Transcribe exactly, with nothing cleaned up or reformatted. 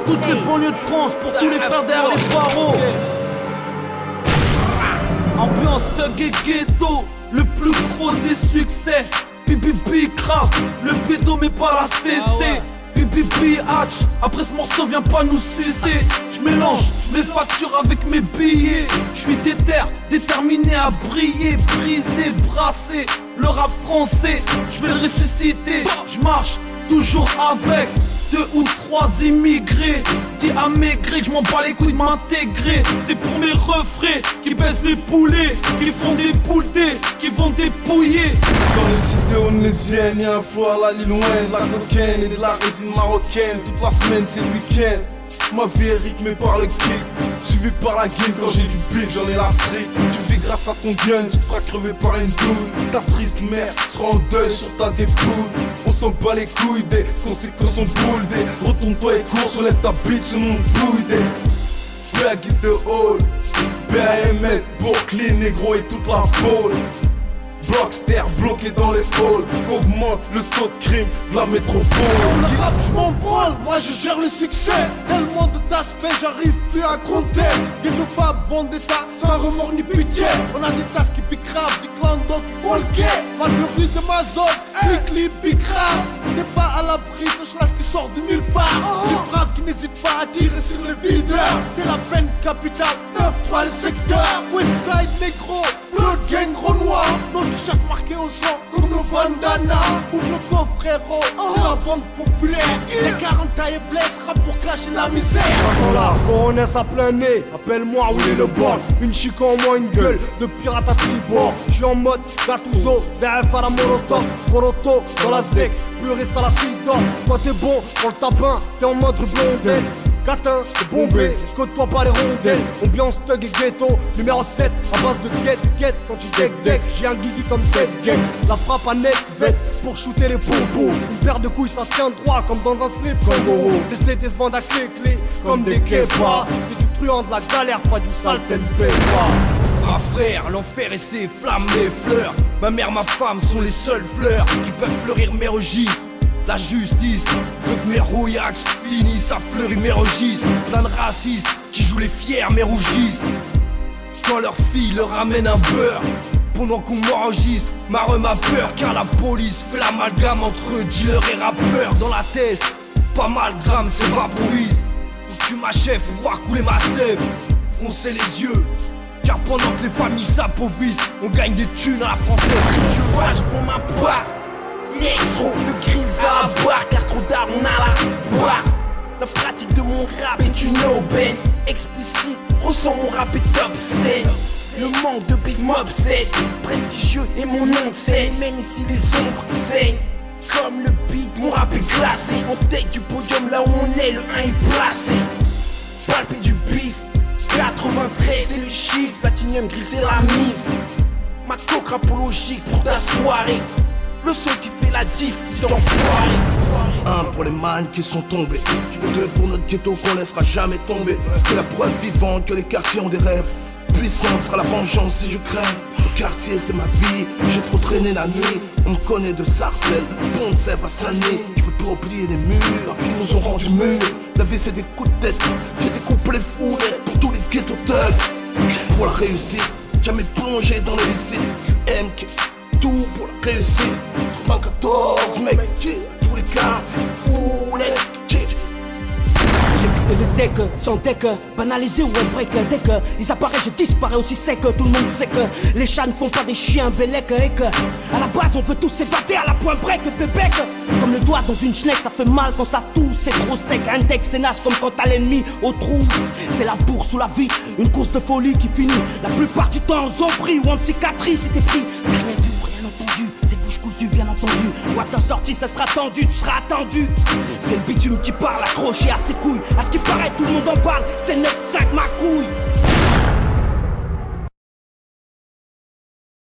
toutes les banlieues de France, pour tous les frères derrière les barreaux. Ambiance thug et ghetto, le plus gros des succès. Pipipi crap, le béton mais pas la C C. Pipipi hatch, après ce morceau viens pas nous sucer. J'mélange mes factures avec mes billets. J'suis déter, déterminé à briller, briser, brasser le rap français. J'vais le ressusciter, j'marche toujours avec deux ou trois immigrés. Dis à mes grecs que je m'en bats les couilles de m'intégrer. C'est pour mes refrains qui baissent les poulets, qui font des bouletés, qui vont dépouiller. Dans les cités onésiennes, y'a un flow à la Lil Wayne, de la cocaine et de la résine marocaine. Toute la semaine c'est le week-end. Ma vie est rythmée par le kick, suivi par la game. Quand j'ai du bif, j'en ai la fric. Tu vis grâce à ton gun, tu te feras crever par une douille. Ta triste mère sera en deuil sur ta dépouille. On s'en bat les couilles des conséquences sont bouldées. Retourne-toi et cours, soulève ta bitch, sinon on bouille des Black is the hall, B A M L, Brooklyn, négro et toute la pôle. Blockster bloqué dans les halls, augmente le taux de crime de la métropole. Le rap je m'en branle, moi je gère le succès. Tellement de d'aspects, j'arrive plus à compter. Ghetto Fab, vendetta, sans remords ni pitié. On a des tasses qui piquent grave, des clans qui font le quai. Mal le rue de ma zone, clic, clic, pique grave. T'es pas à l'abri de chlasse qui sort de nulle part. Les braves qui n'hésitent pas à tirer sur les videurs. C'est la peine capitale, neuf trois le secteur. Westside négro, Blood Gang gros noir. Nos t-shirts marqués au sang comme nos bandanas. Ouvre le coffre frérot, c'est la bande populaire. Les quarante tailles blessent, rap pour cacher la misère. Façon là, coronesse à plein nez, appelle-moi Willy le Borg. Une chic en moi, une gueule de pirate à tribord. J'suis en mode Gattuso, Z F à la Molotov. Coroto dans la zec, puriste à la Sidor. Toi t'es bon pour le tapin, t'es en mode blondel. Catin, t'es bombé, je côtoie pas les rondelles. Ambiance thug et ghetto, numéro sept, à base de get get. Quand tu deck deck, j'ai un guigui comme cette gang. La frappe à net vête pour shooter les popos. Une paire de couilles, ça se tient droit comme dans un slip Kangoro. Les C D se vendent à clé clé comme des kepas. C'est du truand de la galère, pas du sale tempe. Ah frère, l'enfer et ses flammes, mes fleurs. Ma mère, ma femme sont les seules fleurs qui peuvent fleurir mes registres. La justice veut que mes rouillacs finissent à fleurir mes registres. Plein de racistes qui jouent les fiers mais rougissent quand leur fille leur ramène un beurre. Pendant qu'on m'enregistre, ma rhum a peur car la police fait l'amalgame entre dealer et rappeur. Dans la tête, pas mal de grammes, c'est vaporise. Faut que tu m'achèves pour voir couler ma sève. Froncer les yeux, car pendant que les familles s'appauvrissent, on gagne des thunes à la française. Je fâche pour ma part. Nexro, le grills à la barre, car trop tard on a la boire. La pratique de mon rap est une aubaine explicite, ressens mon rap est top set. Le manque de big mob c'est prestigieux et mon nom de scène. Même ici les ombres saignent comme le beat, mon rap est classé. On take du podium là où on est, le un est placé. Palper du bif, quatre-vingt-treize c'est le chiffre. Platinum gris c'est la mif. Ma coque rapologique pour ta soirée. Le son qui fait la diff, c'est enfoiré. Un pour les man qui sont tombés, deux pour notre ghetto qu'on laissera jamais tomber. C'est la preuve vivante que les quartiers ont des rêves. Puissante sera la vengeance si je crève. Le quartier c'est ma vie, j'ai trop traîné la nuit. On me connaît de Sarcelles, Pont de Sèvres à Saint-Denis. Je peux pas oublier les murs qui nous ont rendu mûrs. La vie c'est des coups de tête, j'ai découpé les foulettes pour tous les ghetto thugs. J'suis pour la réussite, jamais plongé dans les lycées. J'suis M K, tout pour la réussite. quatre-vingt-quatorze mec, à tous les quartiers, foulettes. J'ai quitté le deck, sans deck, banalisé ou un break. Dès que ils apparaissent, je disparais aussi sec. Tout le monde sait que les chats ne font pas des chiens bélec. Et que à la base on veut tous s'évader à la point break de bec. Comme le doigt dans une schneck, ça fait mal quand ça tousse. C'est trop sec, index c'est naze comme quand t'as l'ennemi aux trousses. C'est la bourse ou la vie, une course de folie qui finit la plupart du temps en zombie ou en cicatrice. Si t'es pris, rien vu, rien entendu. C'est bouche cousue bien entendu. What t'en sorti, ça sera tendu, tu seras attendu. C'est le bitume qui parle, accroché à ses couilles. À ce qui paraît, tout le monde en parle. C'est neuf cinq ma couille.